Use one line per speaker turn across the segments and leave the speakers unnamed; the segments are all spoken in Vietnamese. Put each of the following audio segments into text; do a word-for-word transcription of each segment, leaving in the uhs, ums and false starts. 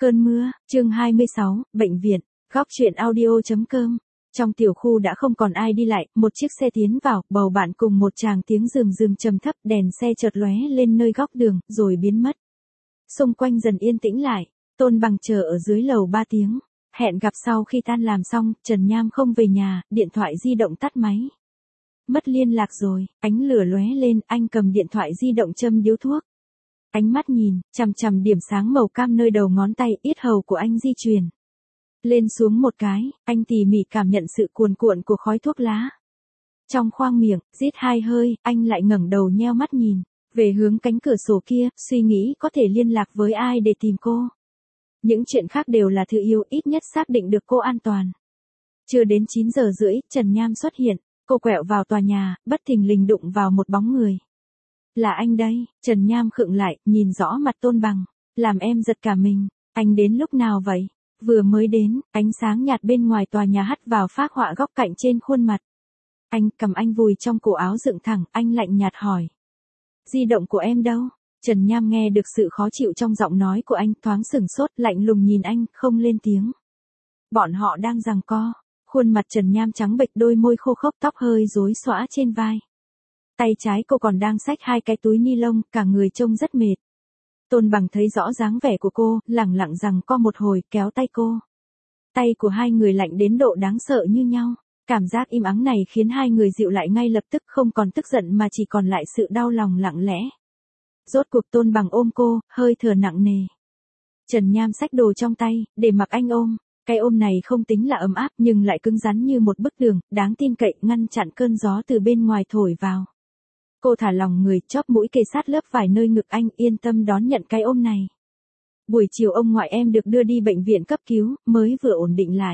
Cơn mưa, chương hai mươi sáu, bệnh viện, góc truyện audio.com. Trong tiểu khu đã không còn ai đi lại, một chiếc xe tiến vào, bầu bạn cùng một tràng tiếng rườm rườm trầm thấp, đèn xe chợt lóe lên nơi góc đường, rồi biến mất. Xung quanh dần yên tĩnh lại, Tôn Bằng chờ ở dưới lầu ba tiếng. Hẹn gặp sau khi tan làm xong, Trần Nham không về nhà, điện thoại di động tắt máy. Mất liên lạc rồi, ánh lửa lóe lên, anh cầm điện thoại di động châm điếu thuốc. Ánh mắt nhìn, chằm chằm điểm sáng màu cam nơi đầu ngón tay, yết hầu của anh di chuyển lên xuống một cái, anh tỉ mỉ cảm nhận sự cuồn cuộn của khói thuốc lá. Trong khoang miệng, rít hai hơi, anh lại ngẩng đầu nheo mắt nhìn về hướng cánh cửa sổ kia, suy nghĩ có thể liên lạc với ai để tìm cô. Những chuyện khác đều là thứ yếu, ít nhất xác định được cô an toàn. Chưa đến chín giờ rưỡi, Trần Nham xuất hiện, cô quẹo vào tòa nhà, bất thình lình đụng vào một bóng người. Là anh đây, Trần Nham khựng lại, nhìn rõ mặt Tôn Bằng, làm em giật cả mình, anh đến lúc nào vậy? Vừa mới đến, ánh sáng nhạt bên ngoài tòa nhà hắt vào phác họa góc cạnh trên khuôn mặt. Anh cầm anh vùi trong cổ áo dựng thẳng, anh lạnh nhạt hỏi. Di động của em đâu? Trần Nham nghe được sự khó chịu trong giọng nói của anh, thoáng sửng sốt, lạnh lùng nhìn anh, không lên tiếng. Bọn họ đang giằng co, khuôn mặt Trần Nham trắng bệch, đôi môi khô khốc, tóc hơi rối xõa trên vai. Tay trái cô còn đang xách hai cái túi ni lông, cả người trông rất mệt. Tôn Bằng thấy rõ dáng vẻ của cô, lẳng lặng giằng co một hồi, kéo tay cô. Tay của hai người lạnh đến độ đáng sợ như nhau. Cảm giác im ắng này khiến hai người dịu lại ngay lập tức, không còn tức giận mà chỉ còn lại sự đau lòng lặng lẽ. Rốt cuộc Tôn Bằng ôm cô, hơi thở nặng nề. Trần Nham xách đồ trong tay, để mặc anh ôm. Cái ôm này không tính là ấm áp nhưng lại cứng rắn như một bức tường, đáng tin cậy, ngăn chặn cơn gió từ bên ngoài thổi vào. Cô thả lòng người, chóp mũi kề sát lớp vải nơi ngực anh, yên tâm đón nhận cái ôm này. Buổi chiều ông ngoại em được đưa đi bệnh viện cấp cứu, mới vừa ổn định lại.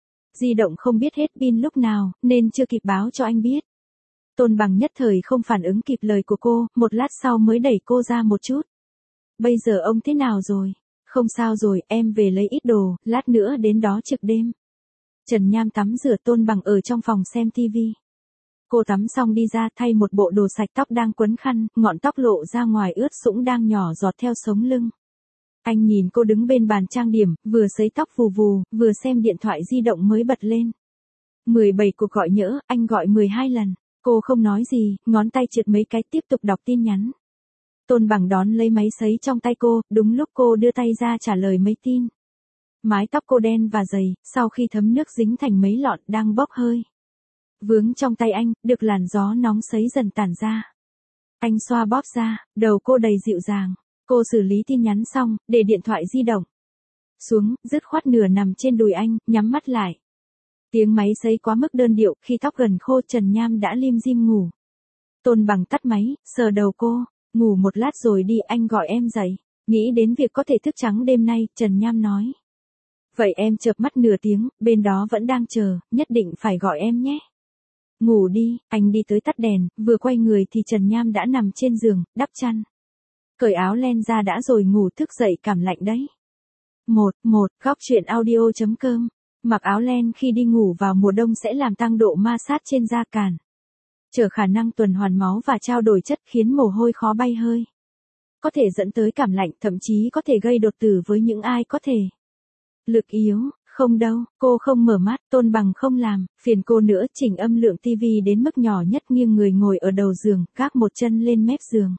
Di động không biết hết pin lúc nào, nên chưa kịp báo cho anh biết. Tôn Bằng nhất thời không phản ứng kịp lời của cô, một lát sau mới đẩy cô ra một chút. Bây giờ ông thế nào rồi? Không sao rồi, em về lấy ít đồ, lát nữa đến đó trực đêm. Trần Nham tắm rửa, Tôn Bằng ở trong phòng xem tivi. Cô tắm xong đi ra, thay một bộ đồ sạch, tóc đang quấn khăn, ngọn tóc lộ ra ngoài ướt sũng đang nhỏ giọt theo sống lưng. Anh nhìn cô đứng bên bàn trang điểm, vừa sấy tóc vù vù, vừa xem điện thoại di động mới bật lên. mười bảy cuộc gọi nhỡ, anh gọi mười hai lần. Cô không nói gì, ngón tay trượt mấy cái, tiếp tục đọc tin nhắn. Tôn Bằng đón lấy máy sấy trong tay cô, đúng lúc cô đưa tay ra trả lời mấy tin. Mái tóc cô đen và dày, sau khi thấm nước dính thành mấy lọn, đang bốc hơi. Vướng trong tay anh, được làn gió nóng sấy dần tản ra. Anh xoa bóp ra, đầu cô đầy dịu dàng. Cô xử lý tin nhắn xong, để điện thoại di động xuống, dứt khoát nửa nằm trên đùi anh, nhắm mắt lại. Tiếng máy sấy quá mức đơn điệu, khi tóc gần khô Trần Nham đã lim dim ngủ. Tôn Bằng tắt máy, sờ đầu cô, ngủ một lát rồi đi, anh gọi em dậy. Nghĩ đến việc có thể thức trắng đêm nay, Trần Nham nói. Vậy em chợp mắt nửa tiếng, bên đó vẫn đang chờ, nhất định phải gọi em nhé. Ngủ đi, anh đi tới tắt đèn, vừa quay người thì Trần Nham đã nằm trên giường, đắp chăn. Cởi áo len ra đã rồi ngủ, thức dậy cảm lạnh đấy. Một, một, góc truyện audio.com. Mặc áo len khi đi ngủ vào mùa đông sẽ làm tăng độ ma sát trên da cản, trở khả năng tuần hoàn máu và trao đổi chất, khiến mồ hôi khó bay hơi. Có thể dẫn tới cảm lạnh, thậm chí có thể gây đột tử với những ai có thể lực yếu. Không đâu, cô không mở mắt, Tôn Bằng không làm, phiền cô nữa, chỉnh âm lượng tivi đến mức nhỏ nhất, nghiêng người ngồi ở đầu giường, gác một chân lên mép giường.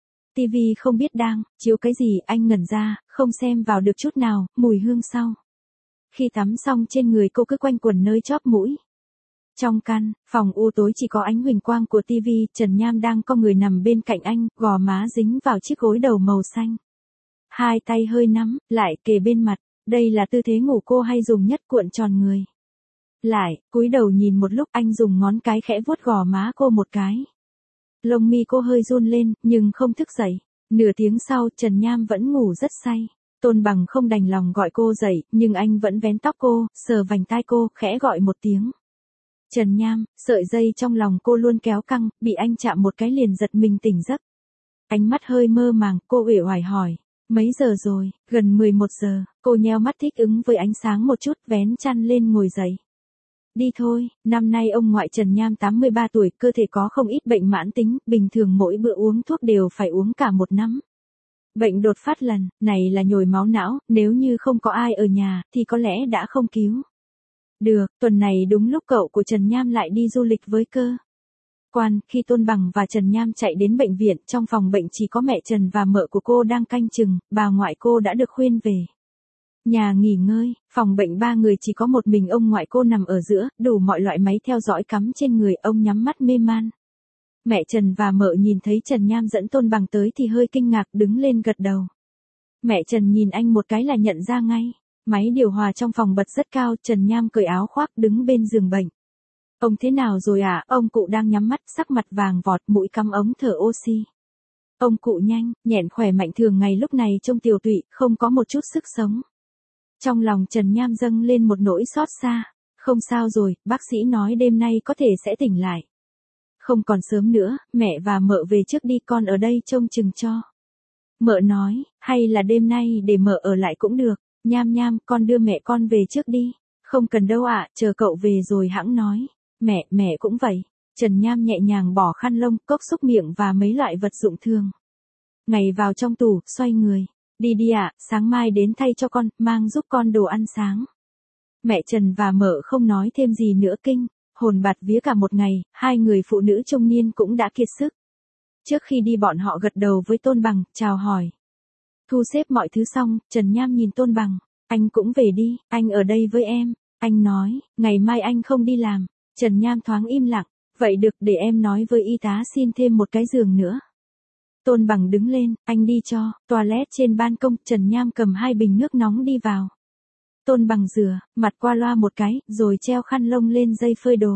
Tivi không biết đang chiếu cái gì, anh ngẩn ra, không xem vào được chút nào, mùi hương sau. Khi tắm xong trên người cô cứ quanh quẩn nơi chóp mũi. Trong căn phòng u tối chỉ có ánh huỳnh quang của tivi, Trần Nham đang co người nằm bên cạnh anh, gò má dính vào chiếc gối đầu màu xanh. Hai tay hơi nắm lại kề bên mặt. Đây là tư thế ngủ cô hay dùng nhất, cuộn tròn người lại, cúi đầu nhìn một lúc, anh dùng ngón cái khẽ vuốt gò má cô một cái. Lông mi cô hơi run lên, nhưng không thức dậy. Nửa tiếng sau, Trần Nham vẫn ngủ rất say. Tôn Bằng không đành lòng gọi cô dậy, nhưng anh vẫn vén tóc cô, sờ vành tai cô, khẽ gọi một tiếng. Trần Nham, sợi dây trong lòng cô luôn kéo căng, bị anh chạm một cái liền giật mình tỉnh giấc. Ánh mắt hơi mơ màng, cô uể oải hỏi. Mấy giờ rồi? Gần mười một giờ, cô nheo mắt thích ứng với ánh sáng một chút, vén chăn lên ngồi dậy. Đi thôi, năm nay ông ngoại Trần Nham tám mươi ba tuổi, cơ thể có không ít bệnh mãn tính, bình thường mỗi bữa uống thuốc đều phải uống cả một nắm. Bệnh đột phát lần, này là nhồi máu não, nếu như không có ai ở nhà, thì có lẽ đã không cứu được. Tuần này đúng lúc cậu của Trần Nham lại đi du lịch với cơ quan, khi Tôn Bằng và Trần Nham chạy đến bệnh viện, trong phòng bệnh chỉ có mẹ Trần và mợ của cô đang canh chừng, bà ngoại cô đã được khuyên về nhà nghỉ ngơi. Phòng bệnh ba người chỉ có một mình ông ngoại cô nằm ở giữa, đủ mọi loại máy theo dõi cắm trên người, ông nhắm mắt mê man. Mẹ Trần và mợ nhìn thấy Trần Nham dẫn Tôn Bằng tới thì hơi kinh ngạc, đứng lên gật đầu. Mẹ Trần nhìn anh một cái là nhận ra ngay. Máy điều hòa trong phòng bật rất cao, Trần Nham cởi áo khoác đứng bên giường bệnh. Ông thế nào rồi à? Ông cụ đang nhắm mắt, sắc mặt vàng vọt, mũi cắm ống thở oxy. Ông cụ nhanh, nhẹn, khỏe mạnh, thường ngày lúc này trông tiều tụy, không có một chút sức sống. Trong lòng Trần Nham dâng lên một nỗi xót xa. Không sao rồi, bác sĩ nói đêm nay có thể sẽ tỉnh lại. Không còn sớm nữa, mẹ và mợ về trước đi, con ở đây trông chừng cho. Mợ nói, hay là đêm nay để mợ ở lại cũng được. Nham Nham, con đưa mẹ con về trước đi. Không cần đâu ạ, chờ cậu về rồi hẵng nói. Mẹ, mẹ cũng vậy. Trần Nham nhẹ nhàng bỏ khăn lông, cốc xúc miệng và mấy loại vật dụng thường ngày vào trong tủ, xoay người. Đi đi ạ, sáng mai đến thay cho con, mang giúp con đồ ăn sáng. Mẹ Trần và mợ không nói thêm gì nữa, kinh hồn bạt vía cả một ngày, hai người phụ nữ trung niên cũng đã kiệt sức. Trước khi đi bọn họ gật đầu với Tôn Bằng, chào hỏi. Thu xếp mọi thứ xong, Trần Nham nhìn Tôn Bằng, anh cũng về đi, anh ở đây với em. Anh nói, ngày mai anh không đi làm. Trần Nham thoáng im lặng, vậy được, để em nói với y tá xin thêm một cái giường nữa. Tôn Bằng đứng lên, anh đi cho. Toilet trên ban công, Trần Nham cầm hai bình nước nóng đi vào. Tôn Bằng rửa mặt qua loa một cái, rồi treo khăn lông lên dây phơi đồ.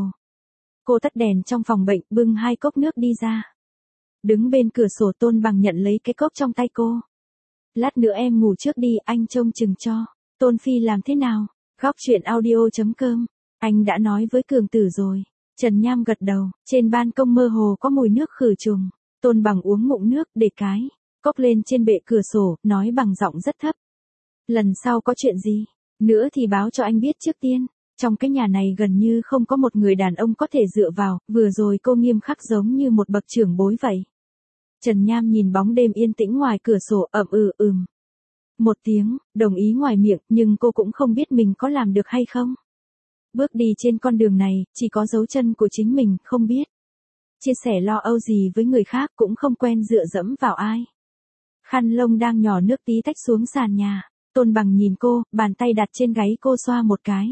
Cô tắt đèn trong phòng bệnh, bưng hai cốc nước đi ra. Đứng bên cửa sổ, Tôn Bằng nhận lấy cái cốc trong tay cô. Lát nữa em ngủ trước đi, anh trông chừng cho. Tôn Phi làm thế nào? Góc truyện audio chấm com. Anh đã nói với Cường Tử rồi. Trần Nham gật đầu, trên ban công mơ hồ có mùi nước khử trùng. Tôn Bằng uống ngụm nước, để cái cốc lên trên bệ cửa sổ, nói bằng giọng rất thấp. Lần sau có chuyện gì nữa thì báo cho anh biết trước tiên. Trong cái nhà này gần như không có một người đàn ông có thể dựa vào, vừa rồi cô nghiêm khắc giống như một bậc trưởng bối vậy. Trần Nham nhìn bóng đêm yên tĩnh ngoài cửa sổ, ậm ừ ừm. Một tiếng, đồng ý ngoài miệng, nhưng cô cũng không biết mình có làm được hay không. Bước đi trên con đường này, chỉ có dấu chân của chính mình, không biết chia sẻ lo âu gì với người khác, cũng không quen dựa dẫm vào ai. Khăn lông đang nhỏ nước tí tách xuống sàn nhà. Tôn Bằng nhìn cô, bàn tay đặt trên gáy cô xoa một cái.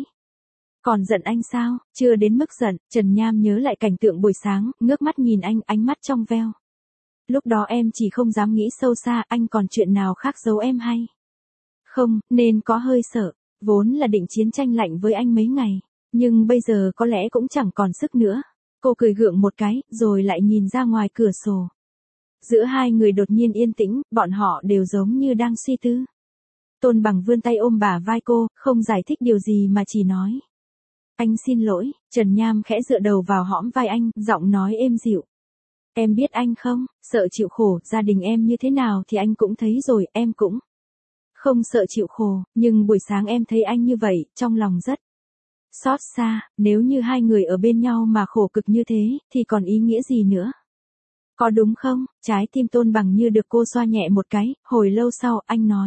Còn giận anh sao? Chưa đến mức giận. Trần Nham nhớ lại cảnh tượng buổi sáng, ngước mắt nhìn anh, ánh mắt trong veo. Lúc đó em chỉ không dám nghĩ sâu xa, anh còn chuyện nào khác giấu em hay không, nên có hơi sợ. Vốn là định chiến tranh lạnh với anh mấy ngày, nhưng bây giờ có lẽ cũng chẳng còn sức nữa. Cô cười gượng một cái, rồi lại nhìn ra ngoài cửa sổ. Giữa hai người đột nhiên yên tĩnh, bọn họ đều giống như đang suy tư. Tôn Bằng vươn tay ôm bả vai cô, không giải thích điều gì mà chỉ nói. Anh xin lỗi. Trần Nham khẽ dựa đầu vào hõm vai anh, giọng nói êm dịu. Em biết anh không, sợ chịu khổ, gia đình em như thế nào thì anh cũng thấy rồi, em cũng không sợ chịu khổ, nhưng buổi sáng em thấy anh như vậy, trong lòng rất xót xa. Nếu như hai người ở bên nhau mà khổ cực như thế, thì còn ý nghĩa gì nữa? Có đúng không? Trái tim Tôn Bằng như được cô xoa nhẹ một cái, hồi lâu sau, anh nói.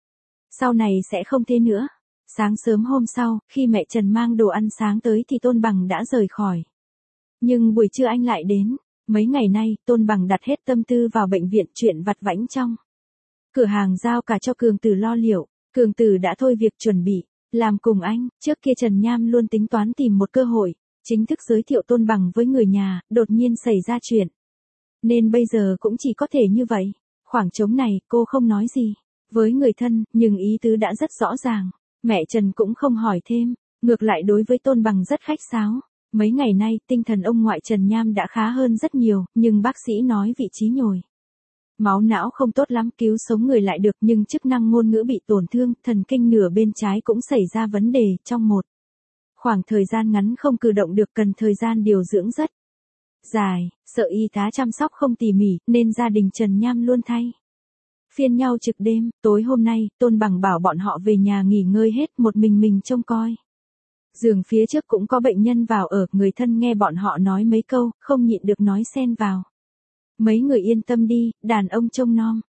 Sau này sẽ không thế nữa. Sáng sớm hôm sau, khi mẹ Trần mang đồ ăn sáng tới thì Tôn Bằng đã rời khỏi. Nhưng buổi trưa anh lại đến. Mấy ngày nay, Tôn Bằng đặt hết tâm tư vào bệnh viện, chuyện vặt vãnh trong cửa hàng giao cả cho Cường Tử lo liệu. Cường Tử đã thôi việc chuẩn bị làm cùng anh. Trước kia Trần Nham luôn tính toán tìm một cơ hội chính thức giới thiệu Tôn Bằng với người nhà, đột nhiên xảy ra chuyện, nên bây giờ cũng chỉ có thể như vậy. Khoảng trống này, cô không nói gì với người thân, nhưng ý tứ đã rất rõ ràng. Mẹ Trần cũng không hỏi thêm, ngược lại đối với Tôn Bằng rất khách sáo. Mấy ngày nay, tinh thần ông ngoại Trần Nham đã khá hơn rất nhiều, nhưng bác sĩ nói vị trí nhồi máu não không tốt lắm, cứu sống người lại được, nhưng chức năng ngôn ngữ bị tổn thương, thần kinh nửa bên trái cũng xảy ra vấn đề, trong một khoảng thời gian ngắn không cử động được, cần thời gian điều dưỡng rất dài. Sợ y tá chăm sóc không tỉ mỉ, nên gia đình Trần Nham luôn thay phiên nhau trực đêm. Tối hôm nay, Tôn Bằng bảo bọn họ về nhà nghỉ ngơi hết, một mình mình trông coi. Giường phía trước cũng có bệnh nhân vào ở, người thân nghe bọn họ nói mấy câu, không nhịn được nói xen vào. Mấy người yên tâm đi, đàn ông trông nom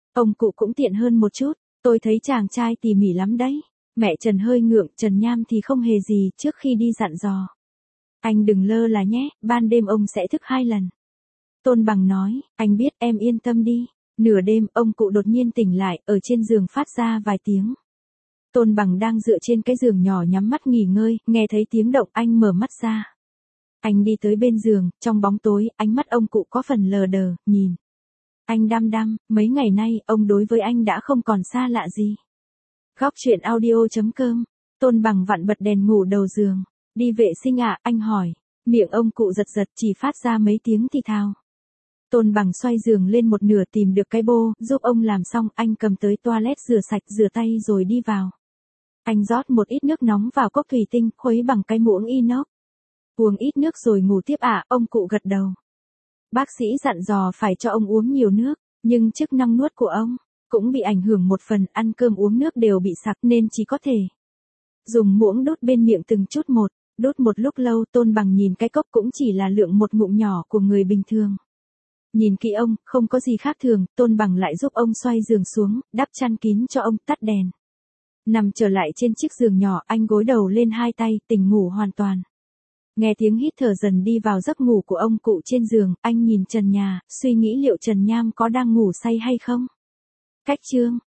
Ông cụ cũng tiện hơn một chút, tôi thấy chàng trai tỉ mỉ lắm đấy. Mẹ Trần hơi ngượng, Trần Nham thì không hề gì, trước khi đi dặn dò. Anh đừng lơ là nhé, ban đêm ông sẽ thức hai lần. Tôn Bằng nói, anh biết, em yên tâm đi. Nửa đêm, ông cụ đột nhiên tỉnh lại, ở trên giường phát ra vài tiếng. Tôn Bằng đang dựa trên cái giường nhỏ nhắm mắt nghỉ ngơi, nghe thấy tiếng động anh mở mắt ra. Anh đi tới bên giường, trong bóng tối, ánh mắt ông cụ có phần lờ đờ, nhìn. Anh đăm đăm, mấy ngày nay, ông đối với anh đã không còn xa lạ gì. Góc truyện audio chấm com, Tôn Bằng vặn bật đèn ngủ đầu giường. Đi vệ sinh ạ, anh hỏi. Miệng ông cụ giật giật chỉ phát ra mấy tiếng thì thào. Tôn Bằng xoay giường lên một nửa tìm được cái bô, giúp ông làm xong, anh cầm tới toilet rửa sạch rửa tay rồi đi vào. Anh rót một ít nước nóng vào cốc thủy tinh, khuấy bằng cái muỗng inox. Uống ít nước rồi ngủ tiếp ạ, ông cụ gật đầu. Bác sĩ dặn dò phải cho ông uống nhiều nước, nhưng chức năng nuốt của ông cũng bị ảnh hưởng một phần, ăn cơm uống nước đều bị sặc nên chỉ có thể dùng muỗng đút bên miệng từng chút một, đút một lúc lâu. Tôn Bằng nhìn cái cốc cũng chỉ là lượng một ngụm nhỏ của người bình thường. Nhìn kỹ ông, không có gì khác thường, Tôn Bằng lại giúp ông xoay giường xuống, đắp chăn kín cho ông, tắt đèn. Nằm trở lại trên chiếc giường nhỏ, anh gối đầu lên hai tay, tỉnh ngủ hoàn toàn. Nghe tiếng hít thở dần đi vào giấc ngủ của ông cụ trên giường, anh nhìn trần nhà, suy nghĩ liệu Trần Nham có đang ngủ say hay không. Cách chương